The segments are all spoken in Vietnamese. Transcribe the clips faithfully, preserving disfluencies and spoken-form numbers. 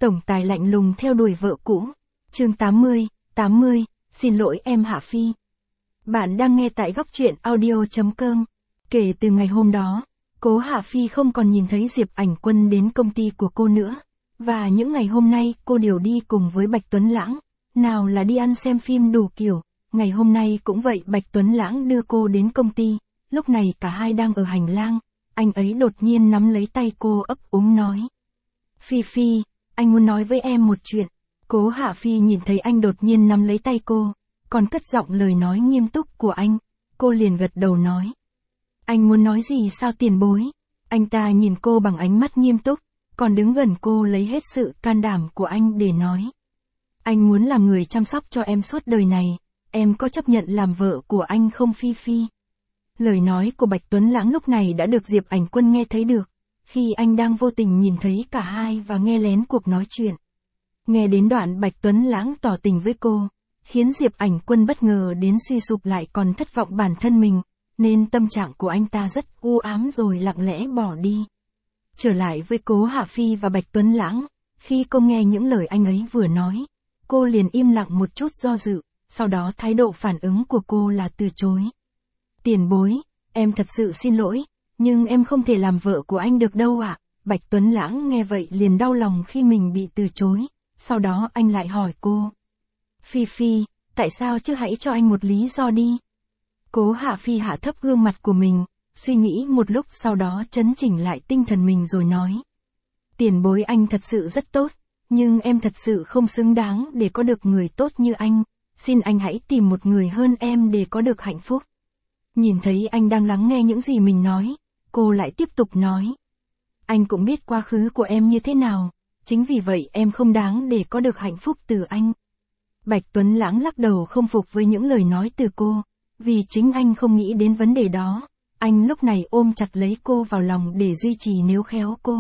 Tổng tài lạnh lùng theo đuổi vợ cũ. Chương tám mươi, tám mươi, xin lỗi em Hạ Phi. Bạn đang nghe tại góc truyện audio chấm com. Kể từ ngày hôm đó, cố Hạ Phi không còn nhìn thấy Diệp Ảnh Quân đến công ty của cô nữa. Và những ngày hôm nay cô đều đi cùng với Bạch Tuấn Lãng. Nào là đi ăn xem phim đủ kiểu, ngày hôm nay cũng vậy, Bạch Tuấn Lãng đưa cô đến công ty. Lúc này cả hai đang ở hành lang, anh ấy đột nhiên nắm lấy tay cô ấp úng nói. Phi Phi, anh muốn nói với em một chuyện. Cố Hạ Phi nhìn thấy anh đột nhiên nắm lấy tay cô, còn cất giọng lời nói nghiêm túc của anh, cô liền gật đầu nói. Anh muốn nói gì sao tiền bối? Anh ta nhìn cô bằng ánh mắt nghiêm túc, còn đứng gần cô lấy hết sự can đảm của anh để nói. Anh muốn làm người chăm sóc cho em suốt đời này, em có chấp nhận làm vợ của anh không Phi Phi? Lời nói của Bạch Tuấn Lãng lúc này đã được Diệp Ảnh Quân nghe thấy được, khi anh đang vô tình nhìn thấy cả hai và nghe lén cuộc nói chuyện. Nghe đến đoạn Bạch Tuấn Lãng tỏ tình với cô, khiến Diệp Ảnh Quân bất ngờ đến suy sụp lại còn thất vọng bản thân mình, nên tâm trạng của anh ta rất u ám rồi lặng lẽ bỏ đi. Trở lại với cố Hạ Phi và Bạch Tuấn Lãng, khi cô nghe những lời anh ấy vừa nói, cô liền im lặng một chút do dự, sau đó thái độ phản ứng của cô là từ chối. Tiền bối, em thật sự xin lỗi, nhưng em không thể làm vợ của anh được đâu ạ. Bạch Tuấn Lãng nghe vậy liền đau lòng khi mình bị từ chối, sau đó anh lại hỏi cô. Phi Phi, tại sao chứ hãy cho anh một lý do đi. Cố Hạ Phi hạ thấp gương mặt của mình, suy nghĩ một lúc sau đó trấn chỉnh lại tinh thần mình rồi nói. Tiền bối anh thật sự rất tốt, nhưng em thật sự không xứng đáng để có được người tốt như anh, xin anh hãy tìm một người hơn em để có được hạnh phúc. Nhìn thấy anh đang lắng nghe những gì mình nói, cô lại tiếp tục nói. Anh cũng biết quá khứ của em như thế nào, chính vì vậy em không đáng để có được hạnh phúc từ anh. Bạch Tuấn Lãng lắc đầu không phục với những lời nói từ cô, vì chính anh không nghĩ đến vấn đề đó, anh lúc này ôm chặt lấy cô vào lòng để duy trì níu khéo cô.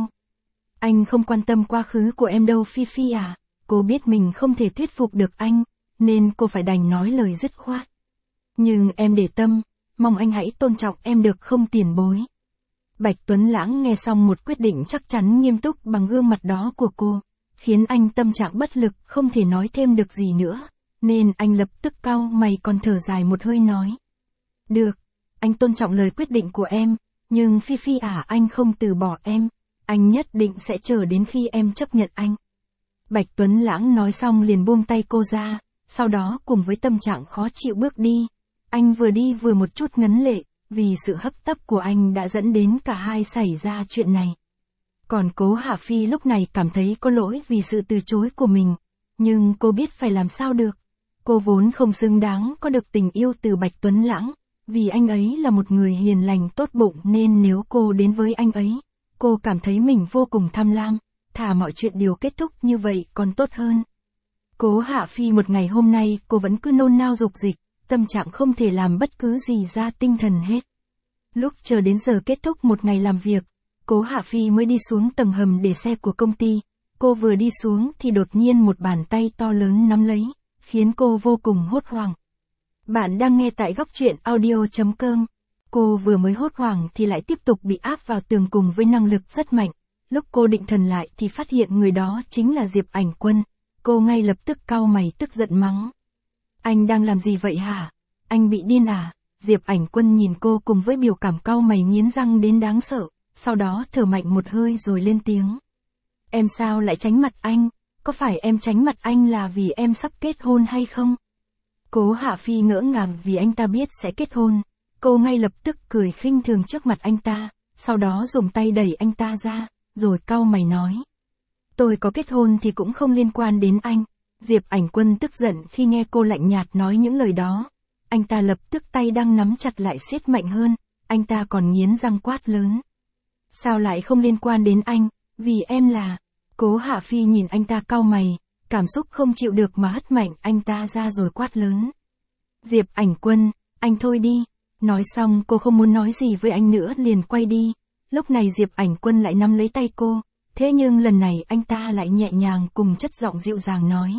Anh không quan tâm quá khứ của em đâu Phi Phi à, cô biết mình không thể thuyết phục được anh, nên cô phải đành nói lời dứt khoát. Nhưng em để tâm, mong anh hãy tôn trọng em được không tiền bối. Bạch Tuấn Lãng nghe xong một quyết định chắc chắn nghiêm túc bằng gương mặt đó của cô, khiến anh tâm trạng bất lực không thể nói thêm được gì nữa, nên anh lập tức cau mày còn thở dài một hơi nói. Được, anh tôn trọng lời quyết định của em, nhưng Phi Phi à anh không từ bỏ em, anh nhất định sẽ chờ đến khi em chấp nhận anh. Bạch Tuấn Lãng nói xong liền buông tay cô ra, sau đó cùng với tâm trạng khó chịu bước đi. Anh vừa đi vừa một chút ngấn lệ, vì sự hấp tấp của anh đã dẫn đến cả hai xảy ra chuyện này. Còn cố Hạ Phi lúc này cảm thấy có lỗi vì sự từ chối của mình, nhưng cô biết phải làm sao được. Cô vốn không xứng đáng có được tình yêu từ Bạch Tuấn Lãng, vì anh ấy là một người hiền lành tốt bụng nên nếu cô đến với anh ấy, cô cảm thấy mình vô cùng tham lam, thà mọi chuyện đều kết thúc như vậy còn tốt hơn. Cố Hạ Phi một ngày hôm nay cô vẫn cứ nôn nao dục dịch, tâm trạng không thể làm bất cứ gì ra tinh thần hết. Lúc chờ đến giờ kết thúc một ngày làm việc, cố Hạ Phi mới đi xuống tầng hầm để xe của công ty. Cô vừa đi xuống thì đột nhiên một bàn tay to lớn nắm lấy, khiến cô vô cùng hốt hoảng. Bạn đang nghe tại góc truyện audio chấm com. Cô vừa mới hốt hoảng thì lại tiếp tục bị áp vào tường cùng với năng lực rất mạnh. Lúc cô định thần lại thì phát hiện người đó chính là Diệp Ảnh Quân. Cô ngay lập tức cau mày tức giận mắng. Anh đang làm gì vậy hả? Anh bị điên à? Diệp Ảnh Quân nhìn cô cùng với biểu cảm cau mày nghiến răng đến đáng sợ, sau đó thở mạnh một hơi rồi lên tiếng. Em sao lại tránh mặt anh? Có phải em tránh mặt anh là vì em sắp kết hôn hay không? Cố Hạ Phi ngỡ ngàng vì anh ta biết sẽ kết hôn. Cô ngay lập tức cười khinh thường trước mặt anh ta, sau đó dùng tay đẩy anh ta ra, rồi cau mày nói. Tôi có kết hôn thì cũng không liên quan đến anh. Diệp Ảnh Quân tức giận khi nghe cô lạnh nhạt nói những lời đó. Anh ta lập tức tay đang nắm chặt lại siết mạnh hơn, anh ta còn nghiến răng quát lớn. Sao lại không liên quan đến anh, vì em là... Cố Hạ Phi nhìn anh ta cau mày, cảm xúc không chịu được mà hất mạnh anh ta ra rồi quát lớn. Diệp Ảnh Quân, anh thôi đi. Nói xong cô không muốn nói gì với anh nữa liền quay đi. Lúc này Diệp Ảnh Quân lại nắm lấy tay cô, thế nhưng lần này anh ta lại nhẹ nhàng cùng chất giọng dịu dàng nói.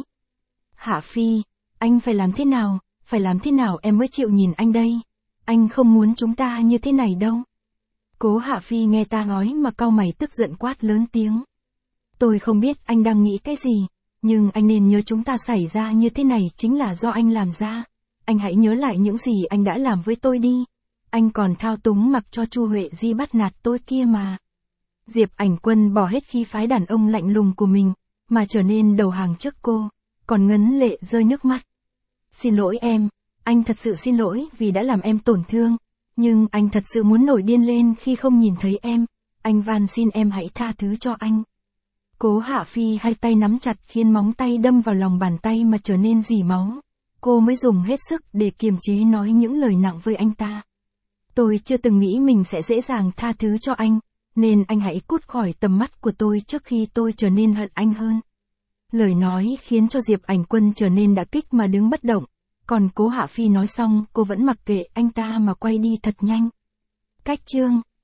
Hạ Phi, anh phải làm thế nào, phải làm thế nào em mới chịu nhìn anh đây? Anh không muốn chúng ta như thế này đâu. Cố Hạ Phi nghe ta nói mà cau mày tức giận quát lớn tiếng. Tôi không biết anh đang nghĩ cái gì, nhưng anh nên nhớ chúng ta xảy ra như thế này chính là do anh làm ra. Anh hãy nhớ lại những gì anh đã làm với tôi đi. Anh còn thao túng mặc cho Chu Huệ Di bắt nạt tôi kia mà. Diệp Ảnh Quân bỏ hết khí phái đàn ông lạnh lùng của mình, mà trở nên đầu hàng trước cô, còn ngấn lệ rơi nước mắt. Xin lỗi em, anh thật sự xin lỗi vì đã làm em tổn thương, nhưng anh thật sự muốn nổi điên lên khi không nhìn thấy em, anh van xin em hãy tha thứ cho anh. Cố Hạ Phi hai tay nắm chặt khiến móng tay đâm vào lòng bàn tay mà trở nên rỉ máu. Cô mới dùng hết sức để kiềm chế nói những lời nặng với anh ta. Tôi chưa từng nghĩ mình sẽ dễ dàng tha thứ cho anh, nên anh hãy cút khỏi tầm mắt của tôi trước khi tôi trở nên hận anh hơn. Lời nói khiến cho Diệp Ảnh Quân trở nên đả kích mà đứng bất động, còn Cố Hạ Phi nói xong cô vẫn mặc kệ anh ta mà quay đi thật nhanh. Cách chương